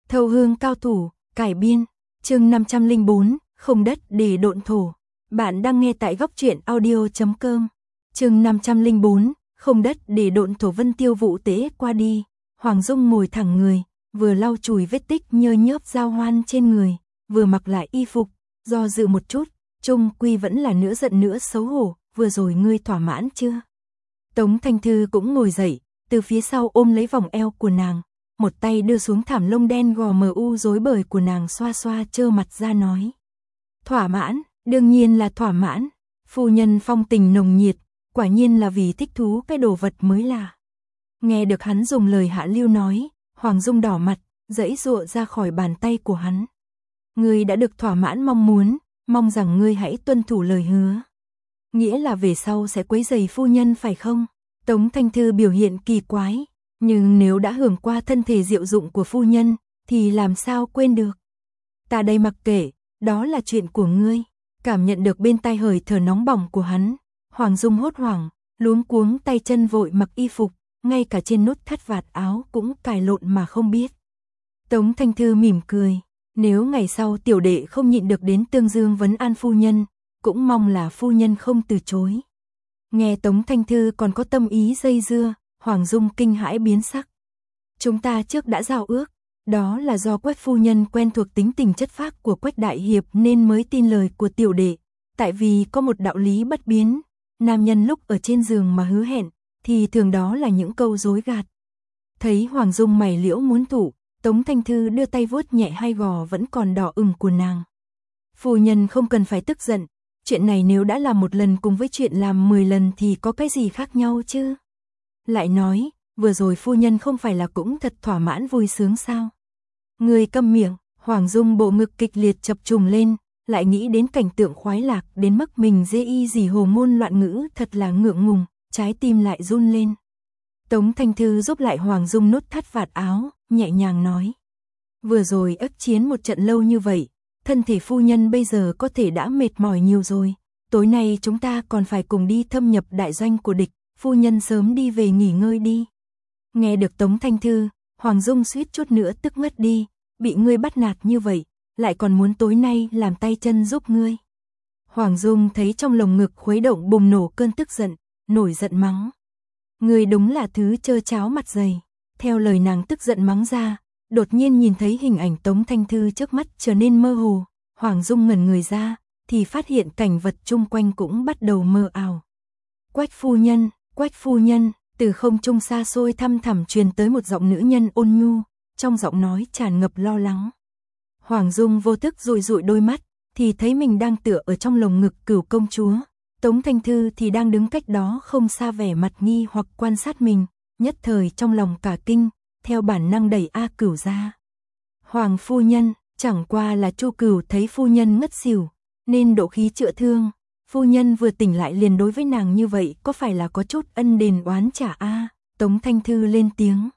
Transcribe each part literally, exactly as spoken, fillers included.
Thâu hương cao thủ, cải biên, chương năm trăm lẻ bốn, không đất để độn thổ. Bạn đang nghe tại góc truyện audio chấm com. Chương năm trăm lẻ bốn, không đất để độn thổ. Vân Tiêu vụ tế qua đi, Hoàng Dung ngồi thẳng người, vừa lau chùi vết tích nhơ nhớp giao hoan trên người, vừa mặc lại y phục, do dự một chút, chung quy vẫn là nửa giận nửa xấu hổ, vừa rồi ngươi thỏa mãn chưa? Tống Thanh Thư cũng ngồi dậy, từ phía sau ôm lấy vòng eo của nàng, một tay đưa xuống thảm lông đen gò mờ u rối bời của nàng, xoa xoa trơ mặt ra nói. Thỏa mãn, đương nhiên là thỏa mãn, phu nhân phong tình nồng nhiệt, quả nhiên là vì thích thú cái đồ vật mới là. Nghe được hắn dùng lời hạ lưu nói, Hoàng Dung đỏ mặt, giãy giụa ra khỏi bàn tay của hắn. Ngươi đã được thỏa mãn mong muốn, mong rằng ngươi hãy tuân thủ lời hứa. Nghĩa là về sau sẽ quấy rầy phu nhân phải không? Tống Thanh Thư biểu hiện kỳ quái, nhưng nếu đã hưởng qua thân thể diệu dụng của phu nhân, thì làm sao quên được. Ta đây mặc kệ, đó là chuyện của ngươi. Cảm nhận được bên tai hơi thở nóng bỏng của hắn, Hoàng Dung hốt hoảng, luống cuống tay chân vội mặc y phục, ngay cả trên nút thắt vạt áo cũng cài lộn mà không biết. Tống Thanh Thư mỉm cười, nếu ngày sau tiểu đệ không nhịn được đến Tương Dương vấn an phu nhân, cũng mong là phu nhân không từ chối. Nghe Tống Thanh Thư còn có tâm ý dây dưa, Hoàng Dung kinh hãi biến sắc. Chúng ta trước đã giao ước, đó là do Quách phu nhân quen thuộc tính tình chất phác của Quách đại hiệp nên mới tin lời của tiểu đệ, tại vì có một đạo lý bất biến, nam nhân lúc ở trên giường mà hứa hẹn, thì thường đó là những câu dối gạt. Thấy Hoàng Dung mày liễu muốn thủ, Tống Thanh Thư đưa tay vuốt nhẹ hai gò vẫn còn đỏ ửng của nàng. Phu nhân không cần phải tức giận, chuyện này nếu đã làm một lần cùng với chuyện làm mười lần thì có cái gì khác nhau chứ? Lại nói, vừa rồi phu nhân không phải là cũng thật thỏa mãn vui sướng sao? Người câm miệng, Hoàng Dung bộ ngực kịch liệt chập trùng lên, lại nghĩ đến cảnh tượng khoái lạc đến mức mình dê y gì hồ ngôn loạn ngữ, thật là ngượng ngùng, trái tim lại run lên. Tống Thanh Thư giúp lại Hoàng Dung nút thắt vạt áo, nhẹ nhàng nói. Vừa rồi ức chiến một trận lâu như vậy, thân thể phu nhân bây giờ có thể đã mệt mỏi nhiều rồi, tối nay chúng ta còn phải cùng đi thâm nhập đại doanh của địch, phu nhân sớm đi về nghỉ ngơi đi. Nghe được Tống Thanh Thư, Hoàng Dung suýt chút nữa tức ngất đi, bị ngươi bắt nạt như vậy, lại còn muốn tối nay làm tay chân giúp ngươi. Hoàng Dung thấy trong lồng ngực khuấy động bùng nổ cơn tức giận, nổi giận mắng. Ngươi đúng là thứ trơ cháo mặt dày. Theo lời nàng tức giận mắng ra, đột nhiên nhìn thấy hình ảnh Tống Thanh Thư trước mắt trở nên mơ hồ, Hoàng Dung ngẩn người ra, thì phát hiện cảnh vật chung quanh cũng bắt đầu mơ ảo. Quách phu nhân, Quách phu nhân, từ không trung xa xôi thăm thẳm truyền tới một giọng nữ nhân ôn nhu, trong giọng nói tràn ngập lo lắng. Hoàng Dung vô thức dụi dụi đôi mắt, thì thấy mình đang tựa ở trong lồng ngực Cửu công chúa, Tống Thanh Thư thì đang đứng cách đó không xa vẻ mặt nghi hoặc quan sát mình, nhất thời trong lòng cả kinh, theo bản năng đẩy A Cửu ra. Hoàng phu nhân, chẳng qua là Chu Cửu thấy phu nhân ngất xỉu, nên độ khí chữa thương, phu nhân vừa tỉnh lại liền đối với nàng như vậy, có phải là có chút ân đền oán trả a? Tống Thanh Thư lên tiếng.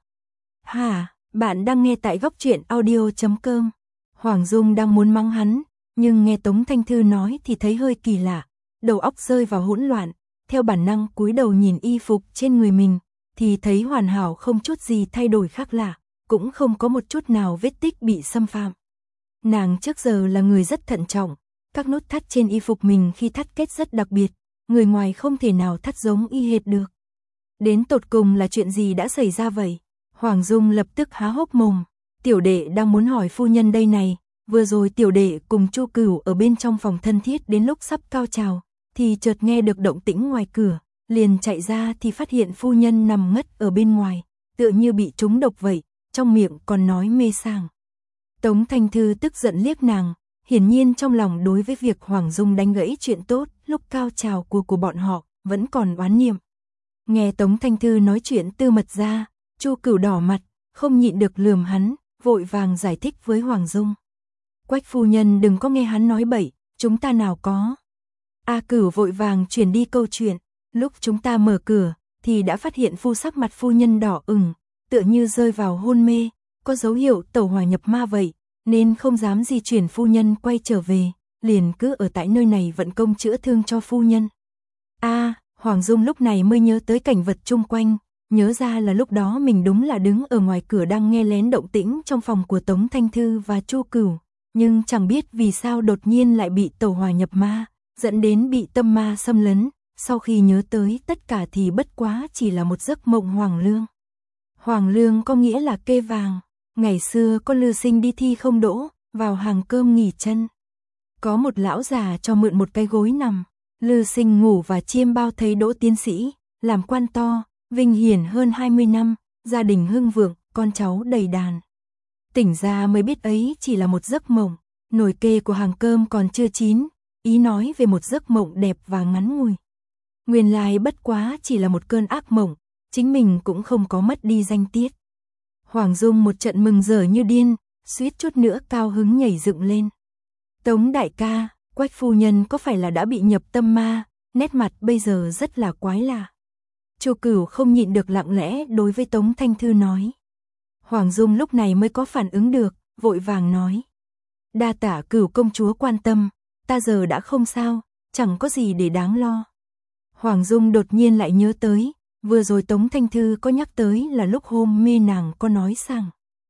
Hả, bạn đang nghe tại góc truyện audio chấm com. Hoàng Dung đang muốn mắng hắn, nhưng nghe Tống Thanh Thư nói thì thấy hơi kỳ lạ, đầu óc rơi vào hỗn loạn, theo bản năng cúi đầu nhìn y phục trên người mình, thì thấy hoàn hảo không chút gì thay đổi khác lạ, cũng không có một chút nào vết tích bị xâm phạm. Nàng trước giờ là người rất thận trọng, các nút thắt trên y phục mình khi thắt kết rất đặc biệt, người ngoài không thể nào thắt giống y hệt được. Đến tột cùng là chuyện gì đã xảy ra vậy? Hoàng Dung lập tức há hốc mồm, tiểu đệ đang muốn hỏi phu nhân đây này, vừa rồi tiểu đệ cùng Chu Cửu ở bên trong phòng thân thiết đến lúc sắp cao trào, thì chợt nghe được động tĩnh ngoài cửa, liền chạy ra thì phát hiện phu nhân nằm ngất ở bên ngoài, tựa như bị trúng độc vậy, trong miệng còn nói mê sảng. Tống Thanh Thư tức giận liếc nàng, hiển nhiên trong lòng đối với việc Hoàng Dung đánh gãy chuyện tốt lúc cao trào của của bọn họ vẫn còn oán niệm. Nghe Tống Thanh Thư nói chuyện tư mật ra, Chu Cửu đỏ mặt, không nhịn được lườm hắn, vội vàng giải thích với Hoàng Dung. Quách phu nhân đừng có nghe hắn nói bậy, chúng ta nào có. A Cửu vội vàng chuyển đi câu chuyện, lúc chúng ta mở cửa thì đã phát hiện phu sắc mặt phu nhân đỏ ửng, tựa như rơi vào hôn mê, có dấu hiệu tẩu hỏa nhập ma vậy, nên không dám di chuyển phu nhân quay trở về, liền cứ ở tại nơi này vận công chữa thương cho phu nhân. A, Hoàng Dung lúc này mới nhớ tới cảnh vật chung quanh, nhớ ra là lúc đó mình đúng là đứng ở ngoài cửa đang nghe lén động tĩnh trong phòng của Tống Thanh Thư và Chu Cửu, nhưng chẳng biết vì sao đột nhiên lại bị tẩu hỏa nhập ma, dẫn đến bị tâm ma xâm lấn, sau khi nhớ tới tất cả thì bất quá chỉ là một giấc mộng hoàng lương. Hoàng lương có nghĩa là kê vàng, ngày xưa có lư sinh đi thi không đỗ, vào hàng cơm nghỉ chân. Có một lão già cho mượn một cái gối nằm, lư sinh ngủ và chiêm bao thấy đỗ tiến sĩ, làm quan to, vinh hiển hơn hai mươi năm, gia đình hưng vượng, con cháu đầy đàn. Tỉnh ra mới biết ấy chỉ là một giấc mộng, nồi kê của hàng cơm còn chưa chín, ý nói về một giấc mộng đẹp và ngắn ngủi. Nguyên lai bất quá chỉ là một cơn ác mộng, chính mình cũng không có mất đi danh tiết. Hoàng Dung một trận mừng rỡ như điên, suýt chút nữa cao hứng nhảy dựng lên. Tống đại ca, Quách phu nhân có phải là đã bị nhập tâm ma, nét mặt bây giờ rất là quái lạ. Chu Cửu không nhịn được lặng lẽ đối với Tống Thanh Thư nói. Hoàng Dung lúc này mới có phản ứng được, vội vàng nói. Đa tạ Cửu công chúa quan tâm, ta giờ đã không sao, chẳng có gì để đáng lo. Hoàng Dung đột nhiên lại nhớ tới, vừa rồi Tống Thanh Thư có nhắc tới là lúc hôm mê nàng có nói rằng.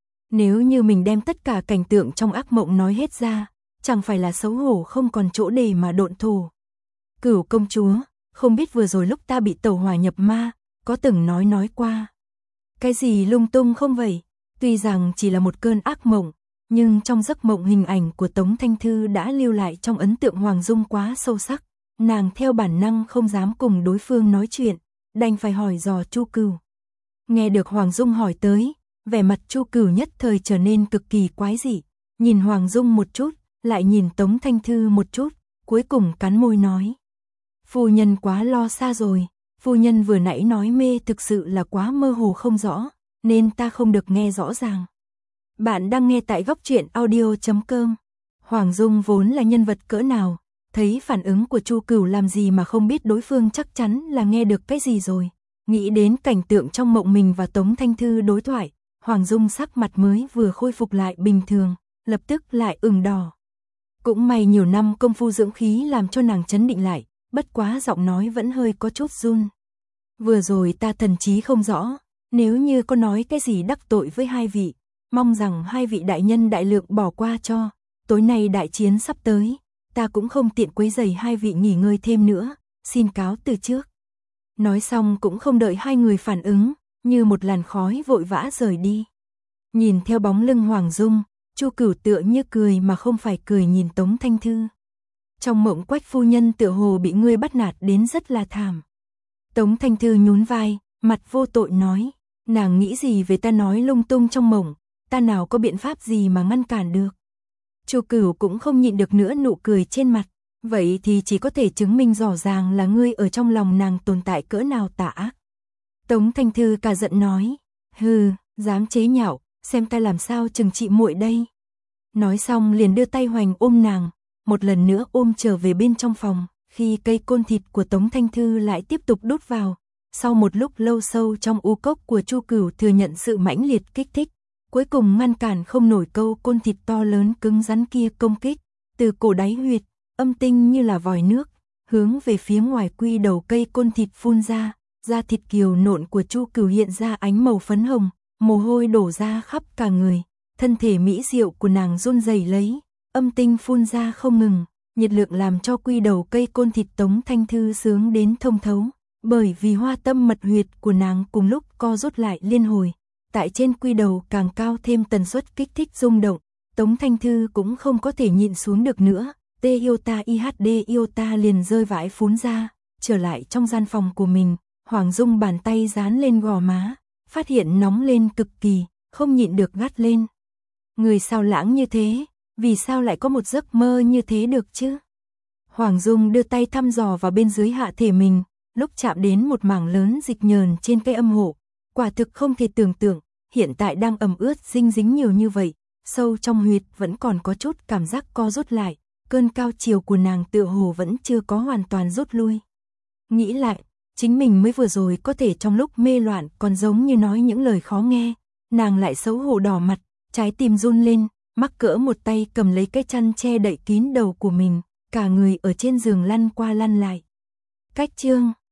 Nếu như mình đem tất cả cảnh tượng trong ác mộng nói hết ra, chẳng phải là xấu hổ không còn chỗ để mà độn thổ. Cửu công chúa, không biết vừa rồi lúc ta bị tẩu hỏa nhập ma, có từng nói nói qua. Cái gì lung tung không vậy? Tuy rằng chỉ là một cơn ác mộng, nhưng trong giấc mộng hình ảnh của Tống Thanh Thư đã lưu lại trong ấn tượng Hoàng Dung quá sâu sắc. Nàng theo bản năng không dám cùng đối phương nói chuyện, đành phải hỏi dò Chu Cửu. Nghe được Hoàng Dung hỏi tới, vẻ mặt Chu Cửu nhất thời trở nên cực kỳ quái dị, nhìn Hoàng Dung một chút, lại nhìn Tống Thanh Thư một chút, cuối cùng cắn môi nói. Phu nhân quá lo xa rồi, phu nhân vừa nãy nói mê thực sự là quá mơ hồ không rõ, nên ta không được nghe rõ ràng. Bạn đang nghe tại góc truyện audio chấm com. Hoàng Dung vốn là nhân vật cỡ nào, thấy phản ứng của Chu Cửu làm gì mà không biết đối phương chắc chắn là nghe được cái gì rồi. Nghĩ đến cảnh tượng trong mộng mình và Tống Thanh Thư đối thoại, Hoàng Dung sắc mặt mới vừa khôi phục lại bình thường, lập tức lại ửng đỏ. Cũng may nhiều năm công phu dưỡng khí làm cho nàng chấn định lại, bất quá giọng nói vẫn hơi có chút run. Vừa rồi ta thần trí không rõ, nếu như có nói cái gì đắc tội với hai vị, mong rằng hai vị đại nhân đại lượng bỏ qua cho, tối nay đại chiến sắp tới, ta cũng không tiện quấy rầy hai vị nghỉ ngơi thêm nữa, xin cáo từ trước. Nói xong cũng không đợi hai người phản ứng, như một làn khói vội vã rời đi. Nhìn theo bóng lưng Hoàng Dung, Chu Cửu tựa như cười mà không phải cười nhìn Tống Thanh Thư. Trong mộng Quách phu nhân tựa hồ bị ngươi bắt nạt đến rất là thảm. Tống Thanh Thư nhún vai, mặt vô tội nói, nàng nghĩ gì về ta nói lung tung trong mộng, ta nào có biện pháp gì mà ngăn cản được. Chu Cửu cũng không nhịn được nữa nụ cười trên mặt, vậy thì chỉ có thể chứng minh rõ ràng là ngươi ở trong lòng nàng tồn tại cỡ nào tà ác. Tống Thanh Thư cả giận nói, hừ, dám chế nhạo, xem ta làm sao trừng trị muội đây. Nói xong liền đưa tay hoành ôm nàng, một lần nữa ôm trở về bên trong phòng, khi cây côn thịt của Tống Thanh Thư lại tiếp tục đút vào. Sau một lúc lâu sâu trong u cốc của Chu Cửu thừa nhận sự mãnh liệt kích thích, cuối cùng ngăn cản không nổi câu côn thịt to lớn cứng rắn kia công kích, từ cổ đáy huyệt, âm tinh như là vòi nước, hướng về phía ngoài quy đầu cây côn thịt phun ra, da thịt kiều nộn của Chu Cửu hiện ra ánh màu phấn hồng, mồ hôi đổ ra khắp cả người, thân thể mỹ diệu của nàng run rẩy lấy, âm tinh phun ra không ngừng, nhiệt lượng làm cho quy đầu cây côn thịt Tống Thanh Thư sướng đến thông thấu, bởi vì hoa tâm mật huyệt của nàng cùng lúc co rút lại liên hồi, tại trên quy đầu càng cao thêm tần suất kích thích rung động, Tống Thanh Thư cũng không có thể nhịn xuống được nữa, tê iota ihd iota liền rơi vãi phún ra, trở lại trong gian phòng của mình, Hoàng Dung bàn tay dán lên gò má, phát hiện nóng lên cực kỳ, không nhịn được gắt lên. Người sao lãng như thế, vì sao lại có một giấc mơ như thế được chứ? Hoàng Dung đưa tay thăm dò vào bên dưới hạ thể mình, lúc chạm đến một mảng lớn dịch nhờn trên cây âm hộ, quả thực không thể tưởng tượng, hiện tại đang ẩm ướt dinh dính nhiều như vậy, sâu trong huyệt vẫn còn có chút cảm giác co rút lại, cơn cao chiều của nàng tựa hồ vẫn chưa có hoàn toàn rút lui. Nghĩ lại, chính mình mới vừa rồi có thể trong lúc mê loạn còn giống như nói những lời khó nghe, nàng lại xấu hổ đỏ mặt, trái tim run lên, mắc cỡ một tay cầm lấy cái chăn che đậy kín đầu của mình, cả người ở trên giường lăn qua lăn lại. Cách chương